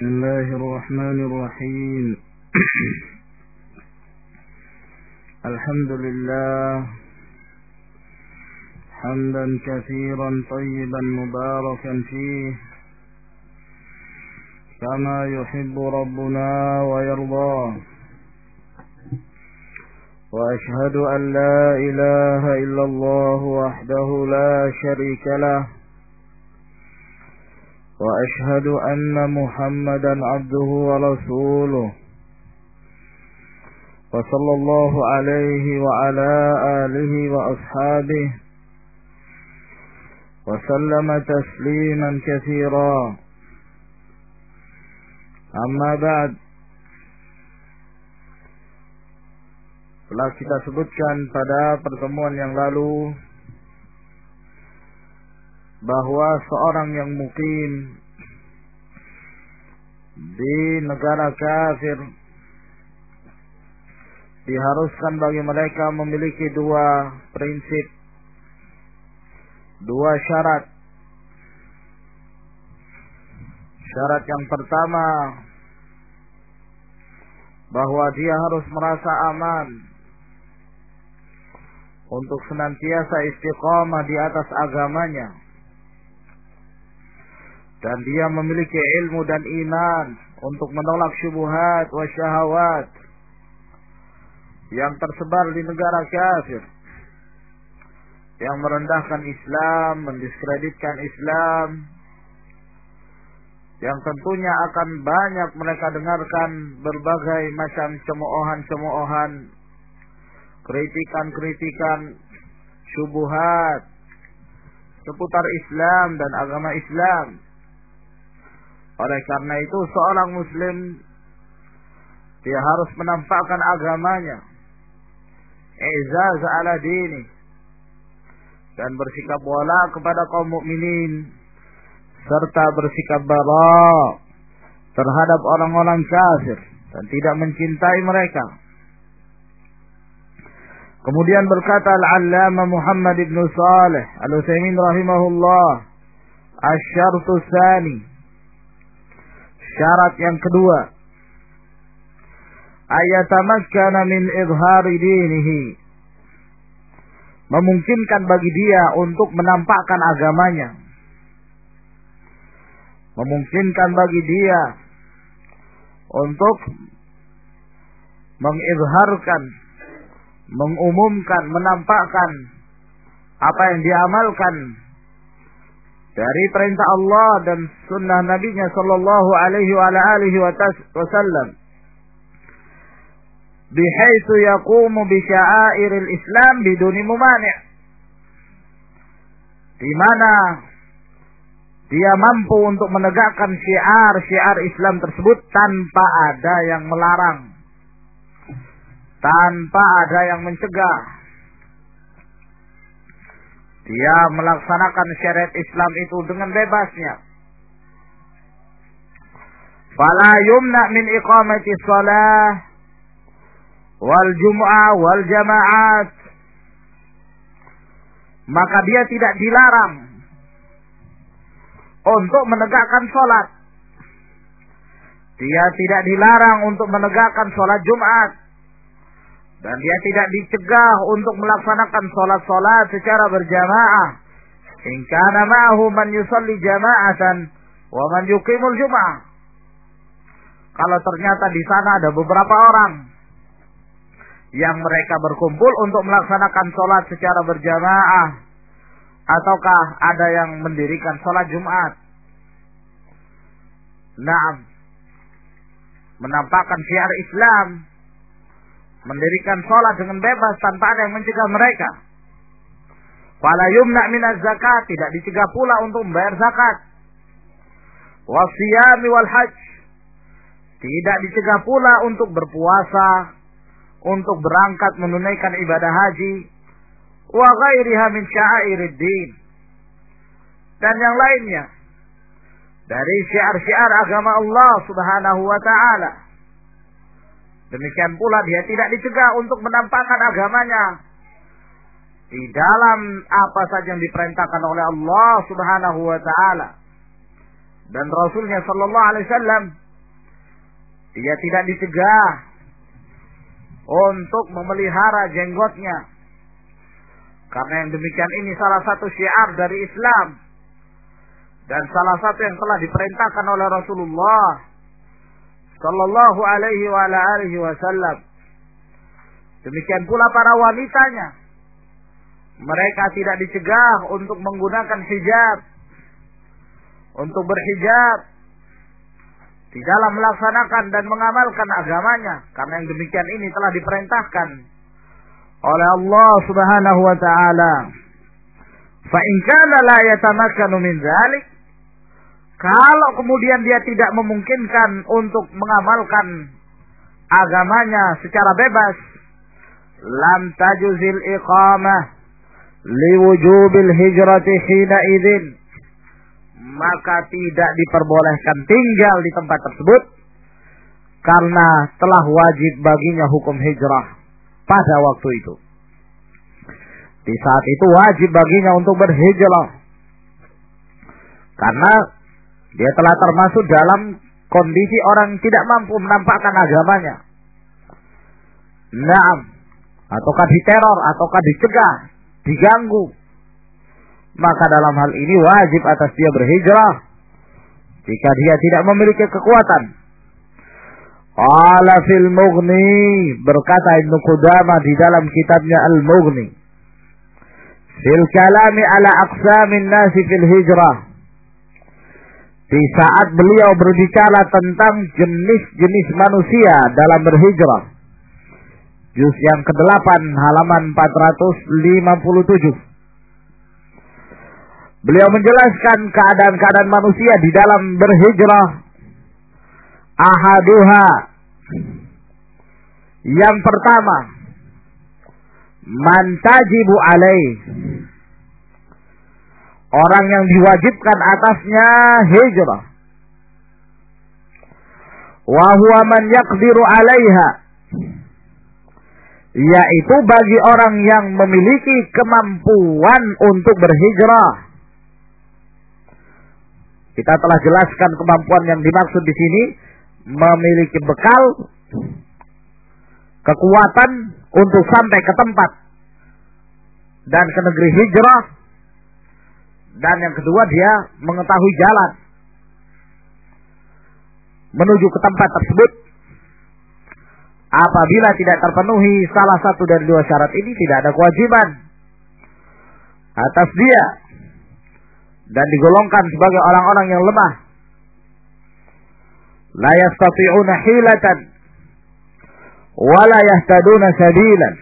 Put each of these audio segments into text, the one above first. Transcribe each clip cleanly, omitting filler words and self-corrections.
بسم الله الرحمن الرحيم الحمد لله حمدا كثيرا طيبا مباركا فيه كما يحب ربنا ويرضاه وأشهد أن لا إله إلا الله وحده لا شريك له وأشهد أن محمدا عبده ورسوله وصلى الله عليه وعلى آله وأصحابه وسلم تسليما كثيرا أما بعد. Telah kita sebutkan pada pertemuan yang lalu bahwa seorang yang mukim di negara kafir diharuskan bagi mereka memiliki dua prinsip, dua syarat. Syarat yang pertama, bahwa dia harus merasa aman untuk senantiasa istiqamah di atas agamanya, dan dia memiliki ilmu dan iman untuk menolak syubhat wa syahawat yang tersebar di negara kafir, yang merendahkan Islam, mendiskreditkan Islam, yang tentunya akan banyak mereka dengarkan berbagai macam cemoohan-cemoohan, kritikan-kritikan, syubhat seputar Islam dan agama Islam. Oleh karena itu seorang muslim dia harus menampakkan agamanya, i'zaz ala dini, dan bersikap wala kepada kaum mukminin, serta bersikap bara terhadap orang-orang kafir dan tidak mencintai mereka. Kemudian berkata Al-Allamah Muhammad ibn Salih Al-Utsaimin rahimahullah, asy-syartu tsani, syarat yang kedua, ayatamakkana min izhari dinihi, memungkinkan bagi dia untuk menampakkan agamanya, memungkinkan bagi dia untuk mengizharkan, mengumumkan, menampakkan apa yang diamalkan dari perintah Allah dan sunnah Nabi-Nya sallallahu alaihi wa alihi wasallam, bihaitsu yaqumu bi sya'airil Islam biduni mumani', di mana dia mampu untuk menegakkan syiar-syiar Islam tersebut tanpa ada yang melarang, tanpa ada yang mencegah. Dia melaksanakan syariat Islam itu dengan bebasnya. Fala yumna min iqamati shalah wal jum'ah wal jama'at, maka dia tidak dilarang untuk menegakkan sholat. Dia tidak dilarang untuk menegakkan sholat Jumat, dan dia tidak dicegah untuk melaksanakan sholat-sholat secara berjamaah. In kana ma'ahu man yusalli jama'atan wa man yuqimul jum'ah. Kalau ternyata di sana ada beberapa orang yang mereka berkumpul untuk melaksanakan sholat secara berjamaah, ataukah ada yang mendirikan sholat Jumat, naam, menampakkan syiar Islam, mendirikan sholat dengan bebas tanpa ada yang mencegah mereka. Fala yumna minaz zakat, tidak dicegah pula untuk membayar zakat. Wasiyami wal hajj, tidak dicegah pula untuk berpuasa, untuk berangkat menunaikan ibadah haji, wa ghairiha min sya'airid din, dan yang lainnya dari syiar-syiar agama Allah Subhanahu wa taala. Demikian pula dia tidak dicegah untuk menampakkan agamanya di dalam apa saja yang diperintahkan oleh Allah Subhanahu wa taala dan Rasulnya sallallahu alaihi wasallam, Dia tidak dicegah untuk memelihara jenggotnya. Karena yang demikian ini salah satu syiar dari Islam. Dan salah satu yang telah diperintahkan oleh Rasulullah sallallahu alaihi wa alihi wasallam. Demikian pula para wanitanya. Mereka tidak dicegah untuk menggunakan hijab. Untuk berhijab di dalam melaksanakan dan mengamalkan agamanya. Karena yang demikian ini telah diperintahkan oleh Allah Subhanahu wa taala. Fa in kana la yatamakkanu min dzalik, kalau kemudian dia tidak memungkinkan untuk mengamalkan agamanya secara bebas, lam tajuzil iqamah liwujubil hijrati hina idzin, maka tidak diperbolehkan tinggal di tempat tersebut karena telah wajib baginya hukum hijrah pada waktu itu. Di saat itu wajib baginya untuk berhijrah karena dia telah termasuk dalam kondisi orang tidak mampu menampakkan agamanya. Naam, ataukah diteror, ataukah dicegah, diganggu. Maka dalam hal ini wajib atas dia berhijrah jika dia tidak memiliki kekuatan. Qala fil Mughni, berkata Ibnu Qudamah di dalam kitabnya Al-Mughni, fil kalami ala aqsamin nasi fil hijrah, di saat beliau berbicara tentang jenis-jenis manusia dalam berhijrah, juz yang ke-8 halaman 457. Beliau menjelaskan keadaan-keadaan manusia di dalam berhijrah. Ahaduha, yang pertama, man tajibu alaih, orang yang diwajibkan atasnya hijrah. Wa huwa man yaqdiru alaiha, yaitu bagi orang yang memiliki kemampuan untuk berhijrah. Kita telah jelaskan kemampuan yang dimaksud di sini, memiliki bekal, kekuatan untuk sampai ke tempat dan ke negeri hijrah. Dan yang kedua, dia mengetahui jalan menuju ke tempat tersebut. Apabila tidak terpenuhi salah satu dari dua syarat ini, tidak ada kewajiban atas dia dan digolongkan sebagai orang-orang yang lemah. La yastati'una hilatan wa la yahtaduna sabilan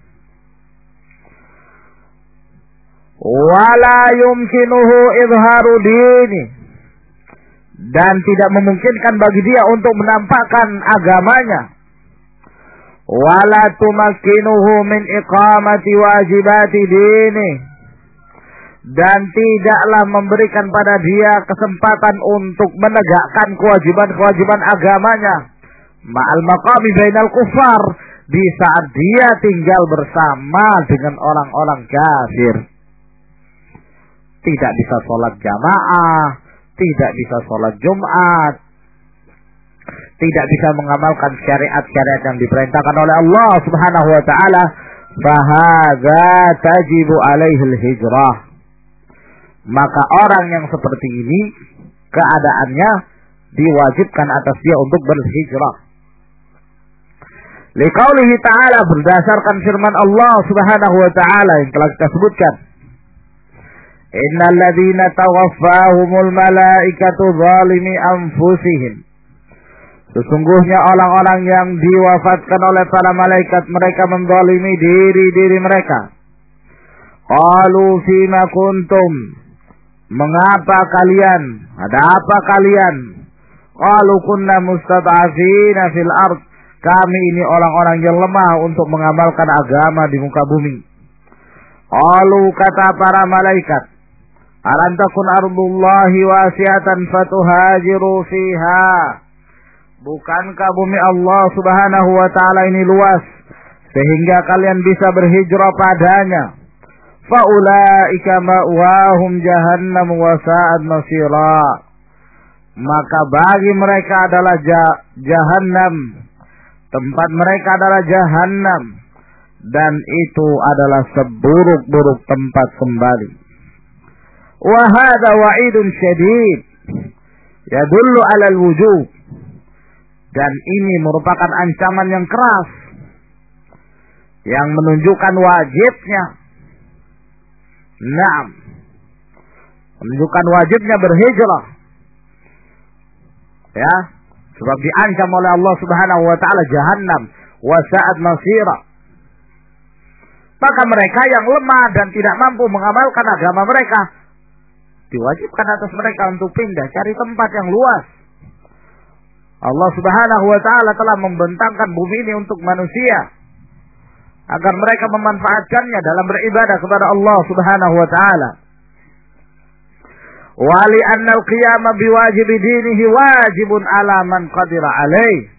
wa la yumkinuhu izharu dini, dan tidak memungkinkan bagi dia untuk menampakkan agamanya. Wa la tumakkinuhu min iqamati wajibati dini, dan tidaklah memberikan pada dia kesempatan untuk menegakkan kewajiban-kewajiban agamanya. Ma'al maqami bainal kufar, di saat dia tinggal bersama dengan orang-orang kafir. Tidak bisa sholat jamaah, tidak bisa sholat Jumat, tidak bisa mengamalkan syariat-syariat yang diperintahkan oleh Allah Subhanahu wa taala. Fahadza tajibu alaihil hijrah. Maka orang yang seperti ini keadaannya diwajibkan atas dia untuk berhijrah. Liqaulihi ta'ala, berdasarkan firman Allah Subhanahu wa taala yang telah kita sebutkan. Innal ladzina tawaffahumul malaikatu zalimi anfusihim, sesungguhnya orang-orang yang diwafatkan oleh para malaikat, mereka menzalimi diri-diri mereka. Qalu fima kuntum, mengapa kalian? Ada apa kalian? Qalu kunna mustad'afina fil ard, kami ini orang-orang yang lemah untuk mengamalkan agama di muka bumi. Qalu, kata para malaikat, alam takun ardullahi wasi'atan fatuhajiru fiha, bukankah bumi Allah Subhanahu wa taala ini luas sehingga kalian bisa berhijrah padanya? Faulaika ma'wahum jahannam wa sa'at masira, maka bagi mereka adalah jahannam. Tempat mereka adalah jahannam. Dan itu adalah seburuk-buruk tempat kembali. Wa hadza wa'idun syadid yadullu 'ala al-wujub. Dan ini merupakan ancaman yang keras yang menunjukkan wajibnya. Naam. Menunjukkan wajibnya berhijrah. Ya, sebab diancam oleh Allah Subhanahu wa taala jahannam wa sa'at masira. Maka mereka yang lemah dan tidak mampu mengamalkan agama mereka, diwajibkan atas mereka untuk pindah cari tempat yang luas. Allah Subhanahu wa taala telah membentangkan bumi ini untuk manusia agar mereka memanfaatkannya dalam beribadah kepada Allah Subhanahu wa taala. Wa li anna al-qiyama biwajibi dinihi wajibun ala man qadira alaih.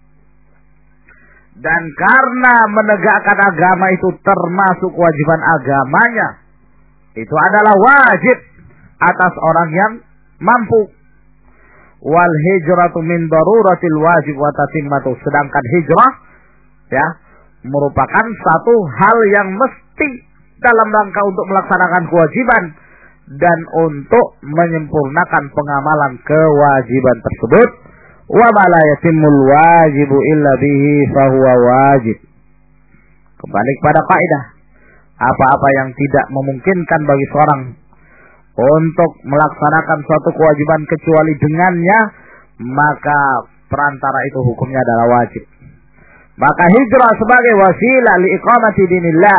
Dan karena menegakkan agama itu termasuk kewajiban agamanya, itu adalah wajib atas orang yang mampu. Wal hijratu min daruratil wajib wa tatimmatu. Sedangkan hijrah ya merupakan satu hal yang mesti dalam rangka untuk melaksanakan kewajiban dan untuk menyempurnakan pengamalan kewajiban tersebut. Wa ma la yatimul wajibu illa bihi fahuwa wajib. Kembali kepada kaidah, apa-apa yang tidak memungkinkan bagi seorang untuk melaksanakan suatu kewajiban kecuali dengannya, maka perantara itu hukumnya adalah wajib. Maka hijrah sebagai wasilah liiqamati dinillah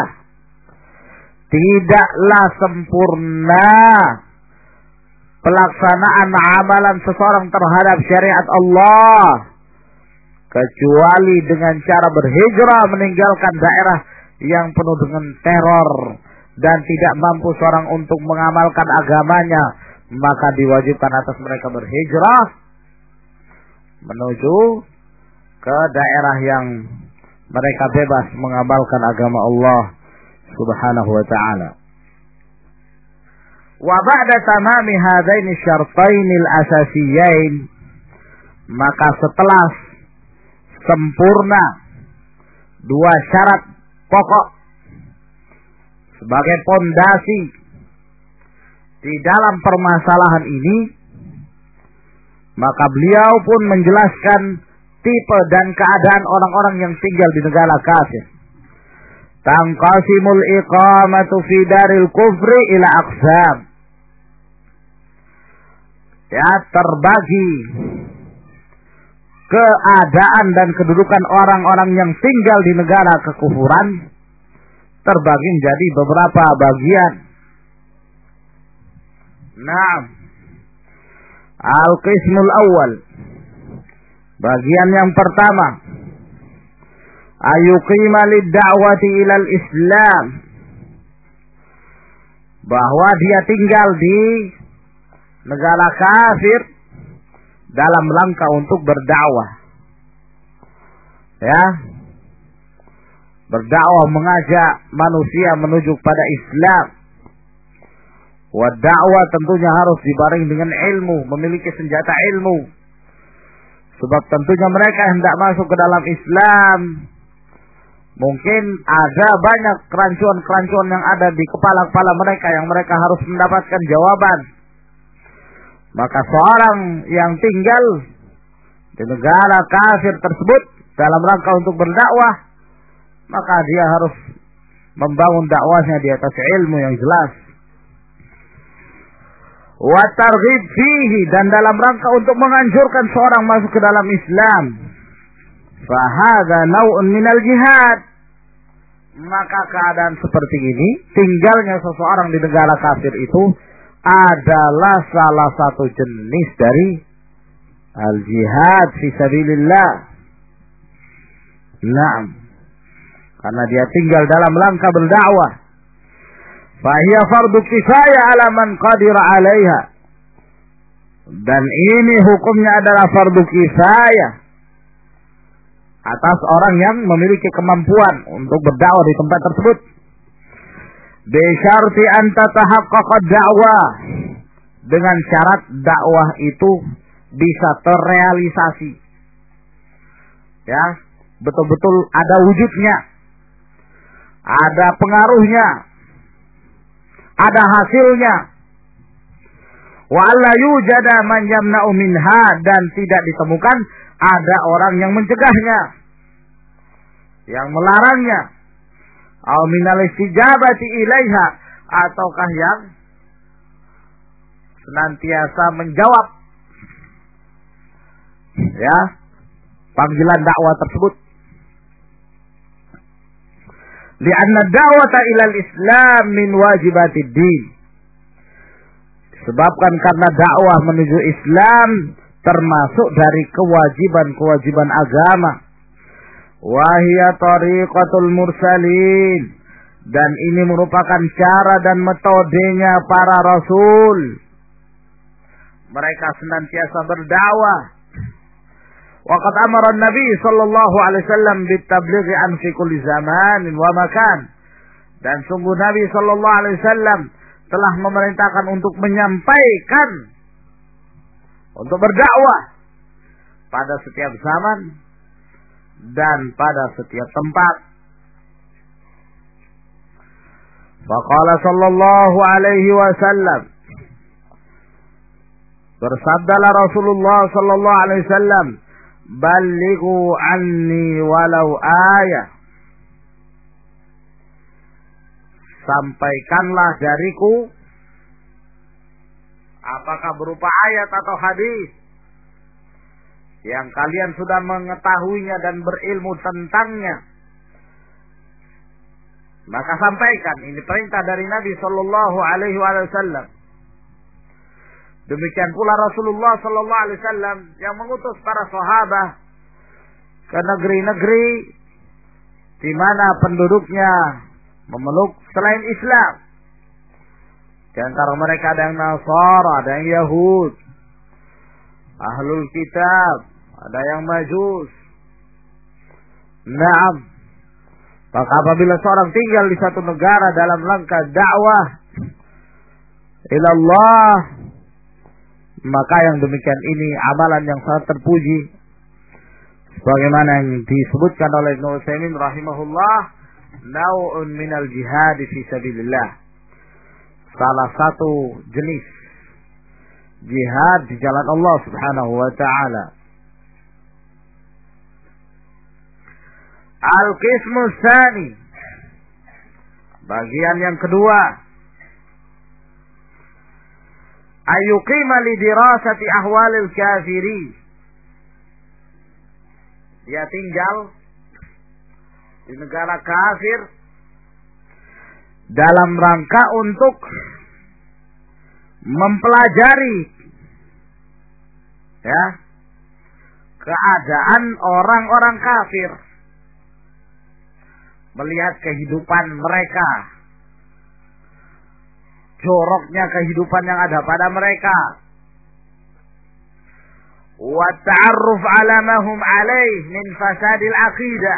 tidaklah sempurna pelaksanaan amalan seseorang terhadap syariat Allah kecuali dengan cara berhijrah meninggalkan daerah yang penuh dengan teror dan tidak mampu seorang untuk mengamalkan agamanya, maka diwajibkan atas mereka berhijrah menuju ke daerah yang mereka bebas mengamalkan agama Allah Subhanahu wa taala. Wa ba'da tamami hadaini syartainil asasiyain, maka setelah sempurna dua syarat pokok sebagai pondasi di dalam permasalahan ini, maka beliau pun menjelaskan tipe dan keadaan orang-orang yang tinggal di negara kafir. Tanqasimul iqamatu fi daril kufri ila aqsam. Ya, terbagi keadaan dan kedudukan orang-orang yang tinggal di negara kekufuran terbagi menjadi beberapa bagian. Naam. Al-qismul awal. Bagian yang pertama, ayuqima lid-da'wati ilal Islam, bahwa dia tinggal di negara kafir dalam rangka untuk berdakwah. Ya. Berdakwah mengajak manusia menuju pada Islam. Wa dakwah tentunya harus dibarengi dengan ilmu, memiliki senjata ilmu. Sebab tentunya mereka hendak masuk ke dalam Islam. Mungkin ada banyak kerancuan-kerancuan yang ada di kepala-kepala mereka yang mereka harus mendapatkan jawaban. Maka seorang yang tinggal di negara kafir tersebut dalam rangka untuk berdakwah, maka dia harus membangun dakwahnya di atas ilmu yang jelas. Wa targhib fihi, dan dalam rangka untuk menganjurkan seorang masuk ke dalam Islam. Fa hadza naw'un minal jihad. Maka keadaan seperti ini, tinggalnya seseorang di negara kafir itu adalah salah satu jenis dari al-jihad fi sabilillah. Naam. Karena dia tinggal dalam rangka berdakwah. Fahiya fardu kifayah ala man qadira 'alaiha. Dan ini hukumnya adalah fardu kifayah atas orang yang memiliki kemampuan untuk berdakwah di tempat tersebut. Bi syarti an tatahaqqaqa da'wah, dengan syarat dakwah itu bisa terrealisasi. Ya, betul-betul ada wujudnya, ada pengaruhnya, ada hasilnya. Wa alla yujada man yamna'u minha, dan tidak ditemukan ada orang yang mencegahnya, yang melarangnya. Au minal istijabati ilaiha, ataukah yang senantiasa menjawab ya panggilan dakwah tersebut. Li'anna da'wata ilal Islam min wajibatid din. Sebabkan karena dakwah menuju Islam termasuk dari kewajiban-kewajiban agama. Wa hiya tariqatul mursalin, dan ini merupakan cara dan metodenya para rasul. Mereka senantiasa berdakwah. Waqad amara an-nabi sallallahu alaihi wasallam bitablighi an fi kulli zamanin wa makan. Dan sungguh Nabi sallallahu alaihi wasallam telah memerintahkan untuk menyampaikan, untuk berdakwah pada setiap zaman dan pada setiap tempat. Faqala sallallahu alaihi wasallam, bersabdalah Rasulullah sallallahu alaihi wasallam, "Ballighu anni walau ayah." Sampaikanlah dariku, apakah berupa ayat atau hadis yang kalian sudah mengetahuinya dan berilmu tentangnya, maka sampaikan. Ini perintah dari Nabi sallallahu alaihi wasallam. Demikian pula Rasulullah sallallahu alaihi wasallam yang mengutus para sahabat ke negeri-negeri di mana penduduknya memeluk selain Islam. Di antara mereka ada yang Nasara, ada yang Yahud, Ahlul Kitab, ada yang Majus. Naam. Maka apabila seorang tinggal di satu negara dalam rangka dakwah ilallah, maka yang demikian ini amalan yang sangat terpuji, sebagaimana yang disebutkan oleh Ibnu Utsaimin rahimahullah, nau'un minal jihad fi sabilillah, salah satu jenis jihad di jalan Allah Subhanahu wa taala. Al-qismu tsani, bagian yang kedua, ayuqima li dirasati ahwalil kafirin. Dia tinggal di negara kafir dalam rangka untuk mempelajari ya keadaan orang-orang kafir, melihat kehidupan mereka, joroknya kehidupan yang ada pada mereka, wa ta'arruf ala ma hum alaih min fasadil aqidah,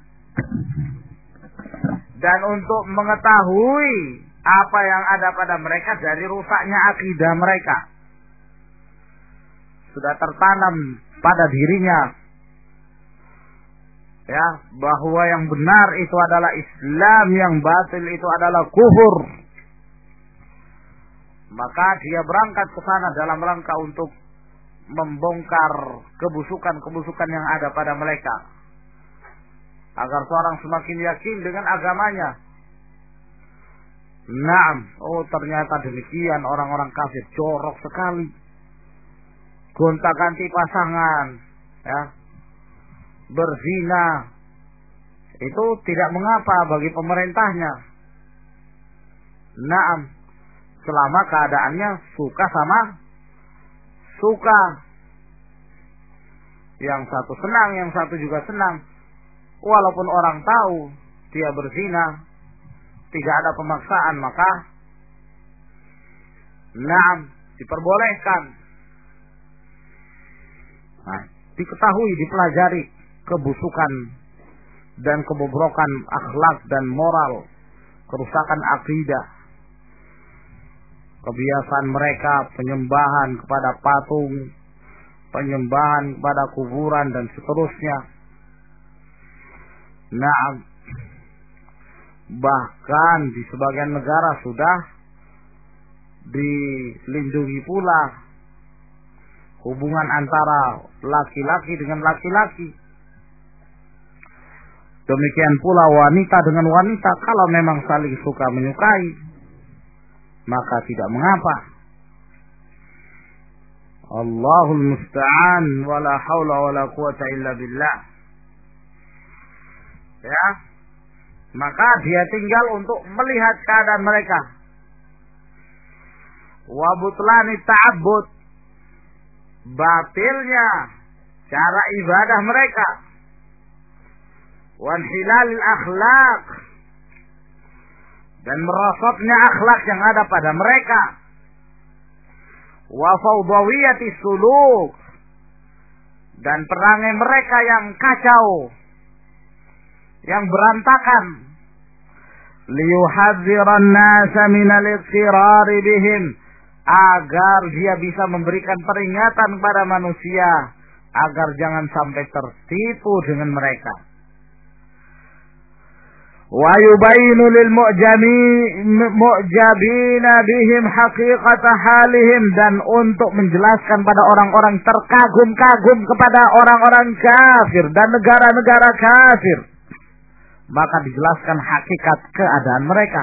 dan untuk mengetahui apa yang ada pada mereka dari rusaknya akidah mereka. Sudah tertanam pada dirinya ya bahwa yang benar itu adalah Islam, yang batil itu adalah kufur. Maka dia berangkat ke sana dalam rangka untuk membongkar kebusukan-kebusukan yang ada pada mereka, agar seorang semakin yakin dengan agamanya. Naam, oh ternyata demikian orang-orang kafir, jorok sekali, gonta-ganti pasangan, ya, berzina, itu tidak mengapa bagi pemerintahnya. Naam, selama keadaannya suka sama suka, yang satu senang, yang satu juga senang. Walaupun orang tahu dia berzina, tidak ada pemaksaan, maka naam, diperbolehkan. Nah, diketahui, dipelajari kebusukan dan kebobrokan akhlak dan moral, kerusakan akidah, kebiasaan mereka penyembahan kepada patung, penyembahan pada kuburan dan seterusnya. Nah, bahkan di sebagian negara sudah dilindungi pula hubungan antara laki-laki dengan laki-laki. Demikian pula wanita dengan wanita, kalau memang saling suka menyukai, maka tidak mengapa. Allahul musta'an, wala haula wala quwata illa billah. Ya, maka dia tinggal untuk melihat keadaan mereka. Wa butlani ta'abbud, batilnya cara ibadah mereka. Wa hilalil akhlaq, dan merosotnya akhlak yang ada pada mereka. Wa fawdawiyati suluk, dan perangai mereka yang kacau, yang berantakan. Liyuhadziran nasa minal iqtirari bihim, agar dia bisa memberikan peringatan kepada manusia agar jangan sampai tertipu dengan mereka. Wa yubayinu lil mu'jabina bihim haqiqata halihim, dan untuk menjelaskan pada orang-orang terkagum-kagum kepada orang-orang kafir dan negara-negara kafir, maka dijelaskan hakikat keadaan mereka.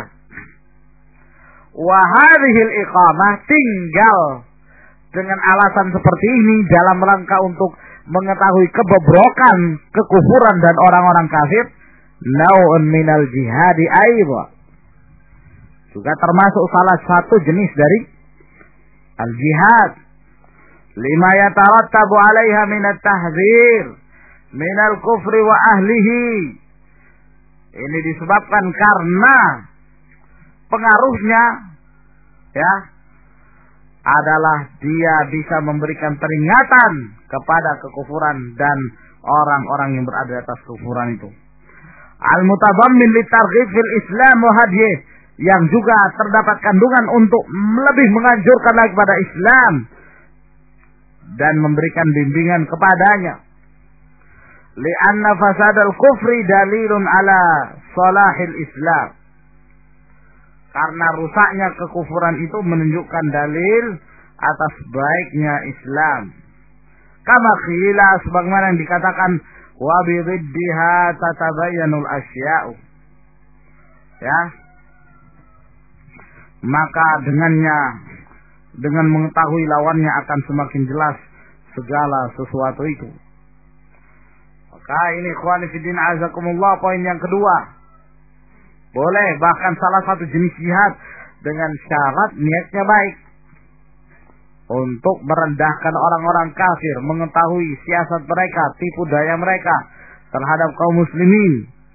Wa hadhil iqamah, tinggal dengan alasan seperti ini dalam rangka untuk mengetahui kebobrokan, kekufuran dan orang-orang kafir, nau'un minal jihadi aidha, juga termasuk salah satu jenis dari al-jihad. Lima yatarattabu 'alaiha minat tahdzir minal kufri wa ahlihi. Ini disebabkan karena pengaruhnya, ya, adalah dia bisa memberikan peringatan kepada kekufuran dan orang-orang yang berada di atas kekufuran itu. Al-mutadammin litarghib fil Islam wa hadyih, yang juga terdapat kandungan untuk lebih menganjurkan lagi kepada Islam dan memberikan bimbingan kepadanya. Li'anna fasadal kufri dalilun ala salahil Islam, karena rusaknya kekufuran itu menunjukkan dalil atas baiknya Islam. Kama qila, sebagaimana yang dikatakan, wa bididdiha tatabayyanul asya'u, ya, maka dengannya, dengan mengetahui lawannya akan semakin jelas segala sesuatu itu. Maka ini ikhwani fiddin azakumullah, poin yang kedua, boleh bahkan salah satu jenis jihad dengan syarat niatnya baik, untuk merendahkan orang-orang kafir, mengetahui siasat mereka, tipu daya mereka terhadap kaum muslimin.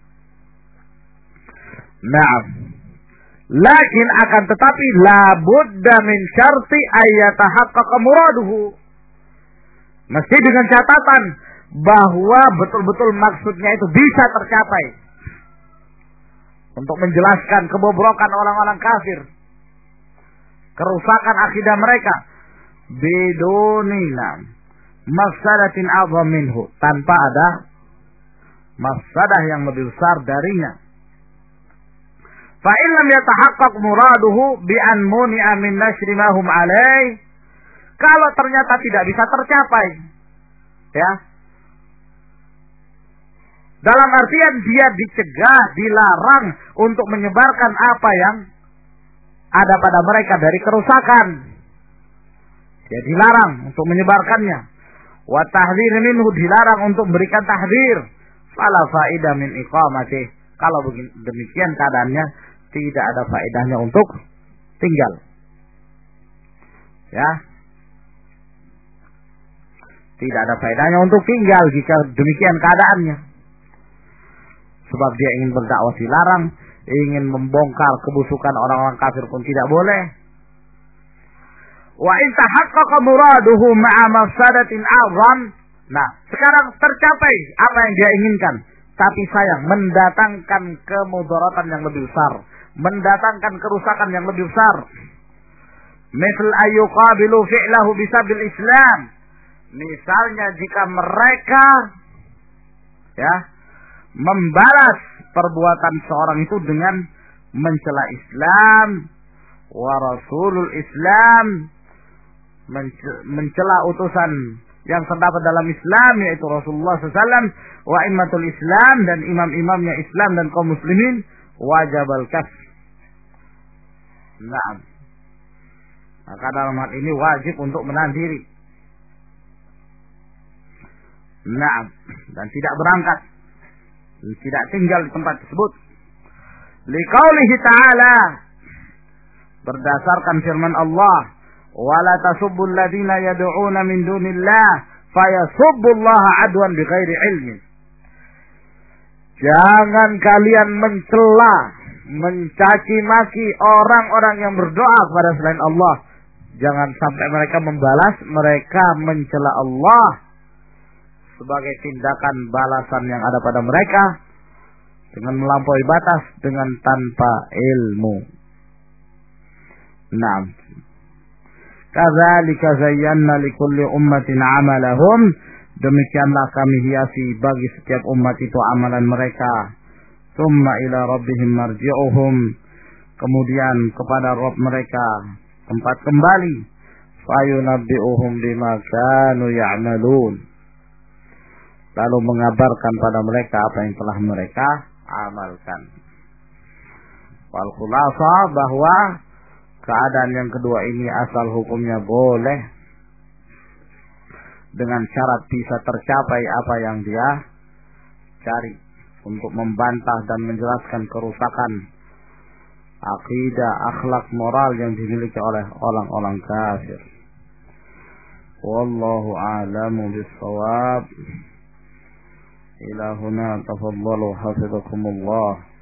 Naam. Lakin akan tetapi la budda min syarti ayyatahaqqaqa muraduhu, mesti dengan catatan bahwa betul-betul maksudnya itu bisa tercapai, untuk menjelaskan kebobrokan orang-orang kafir, kerusakan akidah mereka, bidunina mafsadatin a'zam minhu, tanpa ada mafsadah yang lebih besar darinya. Fa in lam yatahaqqaq muraduhu bi an muni'a min nashri ma hum alaih, kalau ternyata tidak bisa tercapai, ya, dalam artian dia dicegah, dilarang untuk menyebarkan apa yang ada pada mereka dari kerusakan, dia dilarang untuk menyebarkannya. Wa tahdhir minhu, dilarang untuk memberikan tahdzir. Fala faidah min iqamatih, kalau demikian keadaannya tidak ada faedahnya untuk tinggal, ya, tidak ada faedahnya untuk tinggal jika demikian keadaannya. Sebab dia ingin berdakwah dilarang, ingin membongkar kebusukan orang-orang kafir pun tidak boleh. Wa in tahaqqaqa muraduhu ma'a mafsadatin 'azam. Nah, sekarang tercapai apa yang dia inginkan, tapi sayang mendatangkan kemudaratan yang lebih besar, mendatangkan kerusakan yang lebih besar. Misal ayyuqabilu fi'lahu bisabil Islam, Misalnya jika mereka ya membalas perbuatan seorang itu dengan mencela Islam wa Rasulul Islam, mencela utusan yang terdapat dalam Islam yaitu Rasulullah SAW, wa immatul Islam dan imam-imamnya Islam dan kaum muslimin, wajib al-kaf. Nah, maka dalam hal ini wajib untuk menahan diri. Nah, dan tidak berangkat, tidak tinggal di tempat tersebut. Liqaulihi ta'ala, berdasarkan firman Allah, wala tasubbul ladzina yad'una min dunillah fayasubbullaha adwan bighairi ilmin. Jangan kalian mencela, mencaci maki orang-orang yang berdoa kepada selain Allah. Jangan sampai mereka membalas, mereka mencela Allah sebagai tindakan balasan yang ada pada mereka dengan melampaui batas, dengan tanpa ilmu. Nah, kadzalika zayyana likulli ummatin 'amalahum, demikianlah kami hiasi bagi setiap umat itu amalan mereka. Tsumma ila rabbihim marji'uhum, kemudian kepada Rabb mereka tempat kembali. Fayunabbi'uhum bima kanu ya'malun, lalu mengabarkan pada mereka apa yang telah mereka amalkan. Wal khulasa, bahwa keadaan yang kedua ini asal hukumnya boleh dengan syarat bisa tercapai apa yang dia cari, untuk membantah dan menjelaskan kerusakan akidah, akhlak, moral yang dimiliki oleh orang-orang kafir. Wallahu a'lamu bis-shawab. Ila huna tafaddalu hafizakumullah.